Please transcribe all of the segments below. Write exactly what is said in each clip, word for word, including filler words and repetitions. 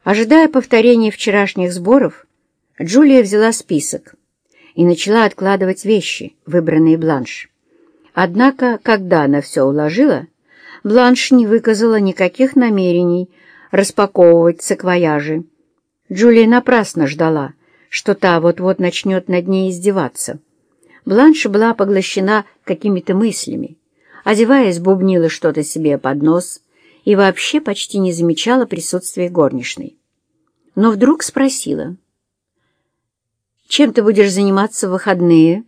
Ожидая повторения вчерашних сборов, Джулия взяла список и начала откладывать вещи, выбранные Бланш. Однако, когда она все уложила, Бланш не выказала никаких намерений распаковывать саквояжи. Джулия напрасно ждала, что та вот-вот начнет над ней издеваться. Бланш была поглощена какими-то мыслями, одеваясь, бубнила что-то себе под нос и вообще почти не замечала присутствия горничной. Но вдруг спросила: «Чем ты будешь заниматься в выходные?»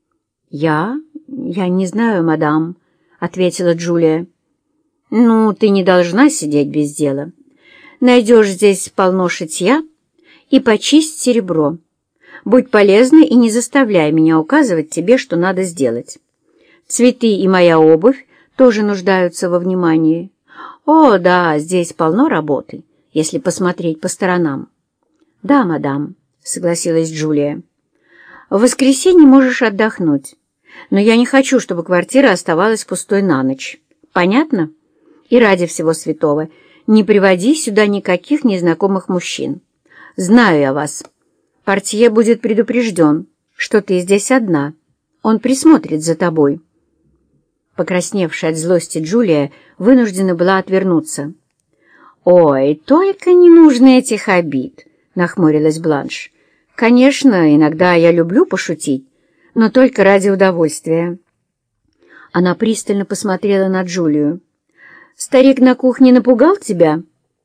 «Я? Я не знаю, мадам», — ответила Джулия. «Ну, ты не должна сидеть без дела. Найдешь здесь полно шитья и почисть серебро. Будь полезна и не заставляй меня указывать тебе, что надо сделать. Цветы и моя обувь тоже нуждаются во внимании. О, да, здесь полно работы, если посмотреть по сторонам». «Да, мадам», — согласилась Джулия. «В воскресенье можешь отдохнуть, но я не хочу, чтобы квартира оставалась пустой на ночь. Понятно? И ради всего святого не приводи сюда никаких незнакомых мужчин. Знаю я вас. Портье будет предупрежден, что ты здесь одна. Он присмотрит за тобой». Покрасневшая от злости Джулия вынуждена была отвернуться. «Ой, только не нужно этих обид», — нахмурилась Бланш. «Конечно, иногда я люблю пошутить, но только ради удовольствия». Она пристально посмотрела на Джулию. «Старик на кухне напугал тебя?»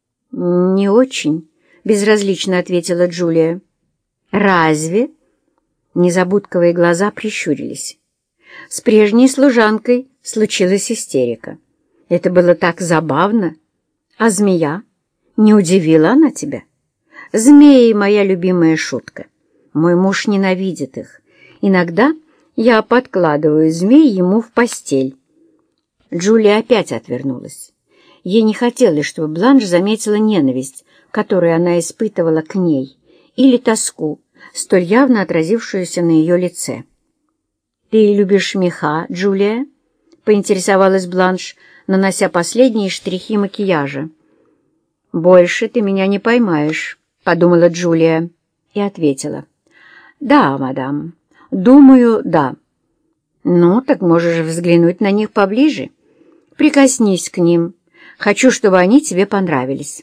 «Не очень», — безразлично ответила Джулия. «Разве?» Незабудковые глаза прищурились. С прежней служанкой случилась истерика. Это было так забавно. А змея? Не удивила она тебя? Змеи — моя любимая шутка. Мой муж ненавидит их. Иногда я подкладываю змей ему в постель. Джулия опять отвернулась. Ей не хотелось, чтобы Бланш заметила ненависть, которую она испытывала к ней, или тоску, столь явно отразившуюся на ее лице. «Ты любишь меха, Джулия?» — поинтересовалась Бланш, нанося последние штрихи макияжа. «Больше ты меня не поймаешь», — подумала Джулия и ответила. «Да, мадам, думаю, да». «Ну, так можешь взглянуть на них поближе. Прикоснись к ним. Хочу, чтобы они тебе понравились».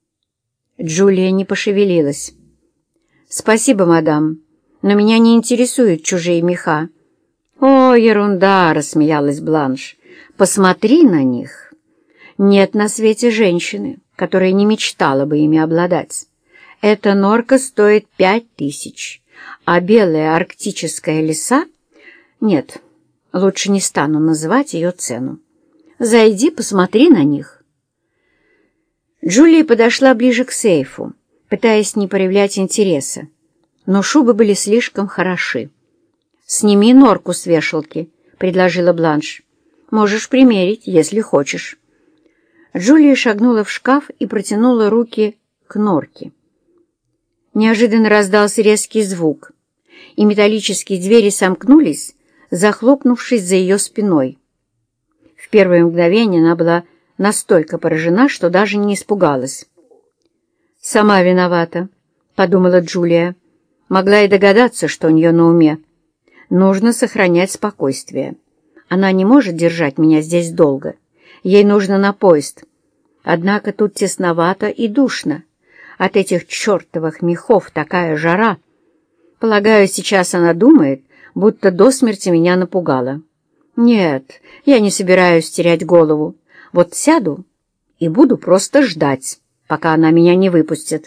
Джулия не пошевелилась. «Спасибо, мадам, но меня не интересуют чужие меха». «О, ерунда!» — рассмеялась Бланш. «Посмотри на них. Нет на свете женщины, которая не мечтала бы ими обладать. Эта норка стоит пять тысяч, а белая арктическая лиса... Нет, лучше не стану называть ее цену. Зайди, посмотри на них». Джулия подошла ближе к сейфу, пытаясь не проявлять интереса, но шубы были слишком хороши. «Сними норку с вешалки», — предложила Бланш. «Можешь примерить, если хочешь». Джулия шагнула в шкаф и протянула руки к норке. Неожиданно раздался резкий звук, и металлические двери сомкнулись, захлопнувшись за ее спиной. В первое мгновение она была настолько поражена, что даже не испугалась. «Сама виновата», — подумала Джулия. Могла и догадаться, что у нее на уме. Нужно сохранять спокойствие. Она не может держать меня здесь долго. Ей нужно на поезд. Однако тут тесновато и душно. От этих чертовых мехов такая жара. Полагаю, сейчас она думает, будто до смерти меня напугала. Нет, я не собираюсь терять голову. Вот сяду и буду просто ждать, пока она меня не выпустит.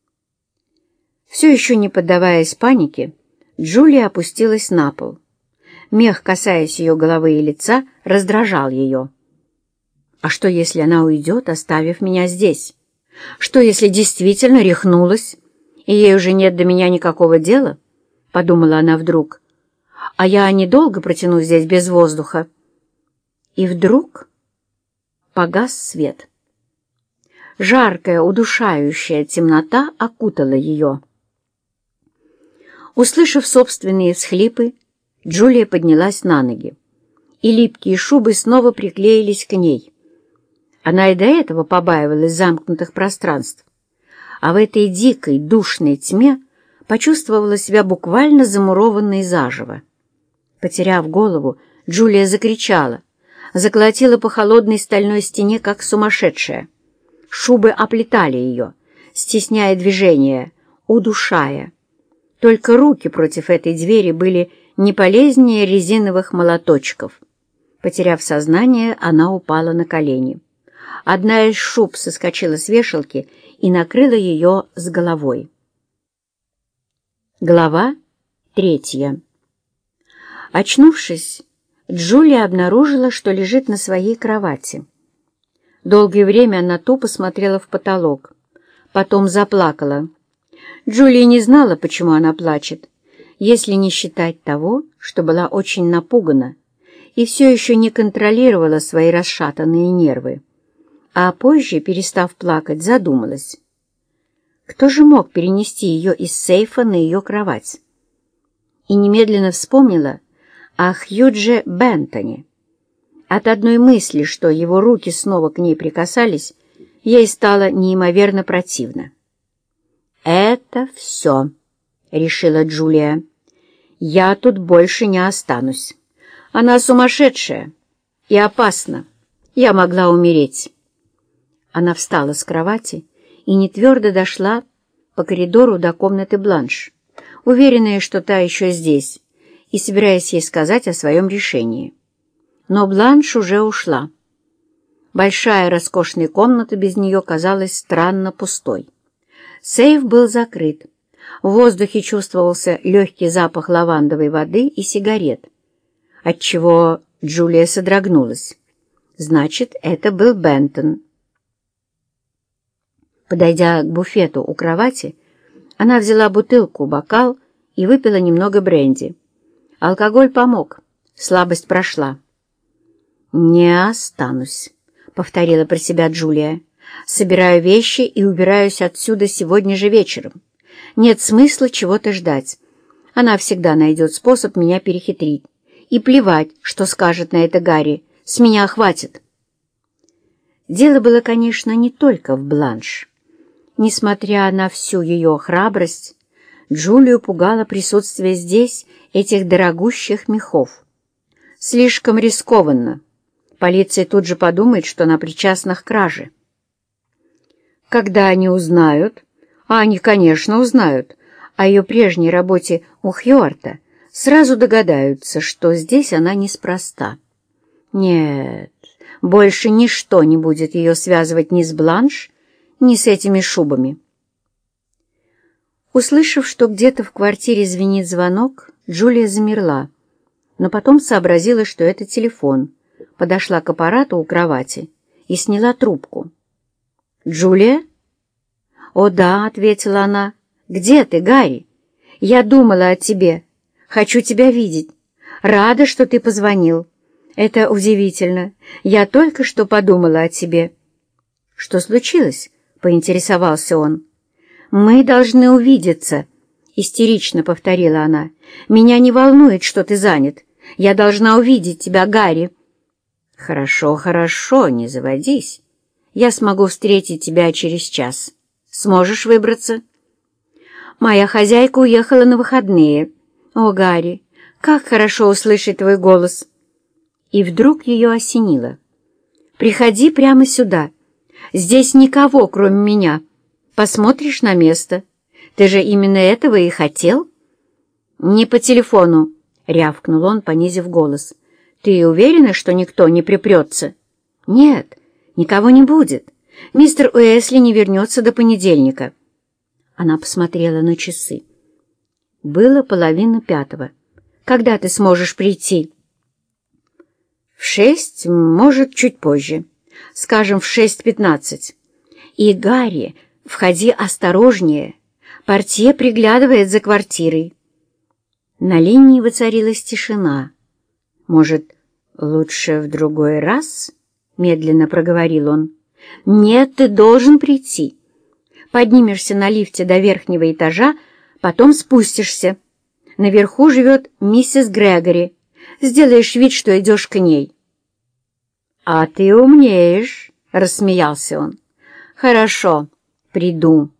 Все еще не поддаваясь панике, Джулия опустилась на пол. Мех, касаясь ее головы и лица, раздражал ее. А что, если она уйдет, оставив меня здесь? Что, если действительно рехнулась, и ей уже нет до меня никакого дела? Подумала она вдруг. А я недолго протяну здесь без воздуха. И вдруг погас свет. Жаркая, удушающая темнота окутала ее. Услышав собственные всхлипы, Джулия поднялась на ноги, и липкие шубы снова приклеились к ней. Она и до этого побаивалась замкнутых пространств. а в этой дикой, душной тьме почувствовала себя буквально замурованной заживо. Потеряв голову, Джулия закричала, заколотила по холодной стальной стене, как сумасшедшая. Шубы оплетали ее, стесняя движение, удушая. Только руки против этой двери были не полезнее резиновых молоточков. Потеряв сознание, она упала на колени. Одна из шуб соскочила с вешалки и накрыла ее с головой. Глава третья. Очнувшись, Джулия обнаружила, что лежит на своей кровати. Долгое время она тупо смотрела в потолок, потом заплакала. Джулия не знала, почему она плачет, если не считать того, что была очень напугана и все еще не контролировала свои расшатанные нервы. А позже, перестав плакать, задумалась. Кто же мог перенести ее из сейфа на ее кровать? И немедленно вспомнила о Хьюдже Бентоне. От одной мысли, что его руки снова к ней прикасались, ей стало неимоверно противно. «Это все», — решила Джулия. «Я тут больше не останусь. Она сумасшедшая и опасна. Я могла умереть». Она встала с кровати и нетвердо дошла по коридору до комнаты Бланш, уверенная, что та еще здесь, и собираясь ей сказать о своем решении. Но Бланш уже ушла. Большая роскошная комната без нее казалась странно пустой. Сейф был закрыт. В воздухе чувствовался легкий запах лавандовой воды и сигарет, отчего Джулия содрогнулась. Значит, это был Бентон. Подойдя к буфету у кровати, она взяла бутылку, бокал и выпила немного бренди. Алкоголь помог, слабость прошла. «Не останусь», — повторила про себя Джулия. «Собираю вещи и убираюсь отсюда сегодня же вечером. Нет смысла чего-то ждать. Она всегда найдет способ меня перехитрить. И плевать, что скажет на это Гарри. С меня хватит». Дело было, конечно, не только в Бланш. Несмотря на всю ее храбрость, Джулию пугало присутствие здесь этих дорогущих мехов. Слишком рискованно. Полиция тут же подумает, что она причастна к краже. Когда они узнают, а они, конечно, узнают, о ее прежней работе у Хьюарта, сразу догадаются, что здесь она неспроста. Нет, больше ничто не будет ее связывать ни с Бланш, ни с этими шубами. Услышав, что где-то в квартире звенит звонок, Джулия замерла, но потом сообразила, что это телефон, подошла к аппарату у кровати и сняла трубку. «Джулия?» «О да», — ответила она. «Где ты, Гарри? Я думала о тебе. Хочу тебя видеть. Рада, что ты позвонил. Это удивительно. Я только что подумала о тебе». «Что случилось?» — поинтересовался он. «Мы должны увидеться», — истерично повторила она. «Меня не волнует, что ты занят. Я должна увидеть тебя, Гарри». «Хорошо, хорошо, не заводись. Я смогу встретить тебя через час. Сможешь выбраться?» «Моя хозяйка уехала на выходные. О, Гарри, как хорошо услышать твой голос!» И вдруг ее осенило. «Приходи прямо сюда. Здесь никого, кроме меня. Посмотришь на место. Ты же именно этого и хотел?» «Не по телефону», — рявкнул он, понизив голос. «Ты уверена, что никто не припрется?» «Нет, никого не будет. Мистер Уэсли не вернется до понедельника». Она посмотрела на часы. Было половина пятого. «Когда ты сможешь прийти?» «В шесть, может, чуть позже. Скажем, в шесть пятнадцать. И, Гарри, входи осторожнее. Портье приглядывает за квартирой». На линии воцарилась тишина. «Может, лучше в другой раз?» — медленно проговорил он. «Нет, ты должен прийти. Поднимешься на лифте до верхнего этажа, потом спустишься. Наверху живет миссис Грегори. Сделаешь вид, что идешь к ней». «А ты умеешь», — рассмеялся он. «Хорошо, приду».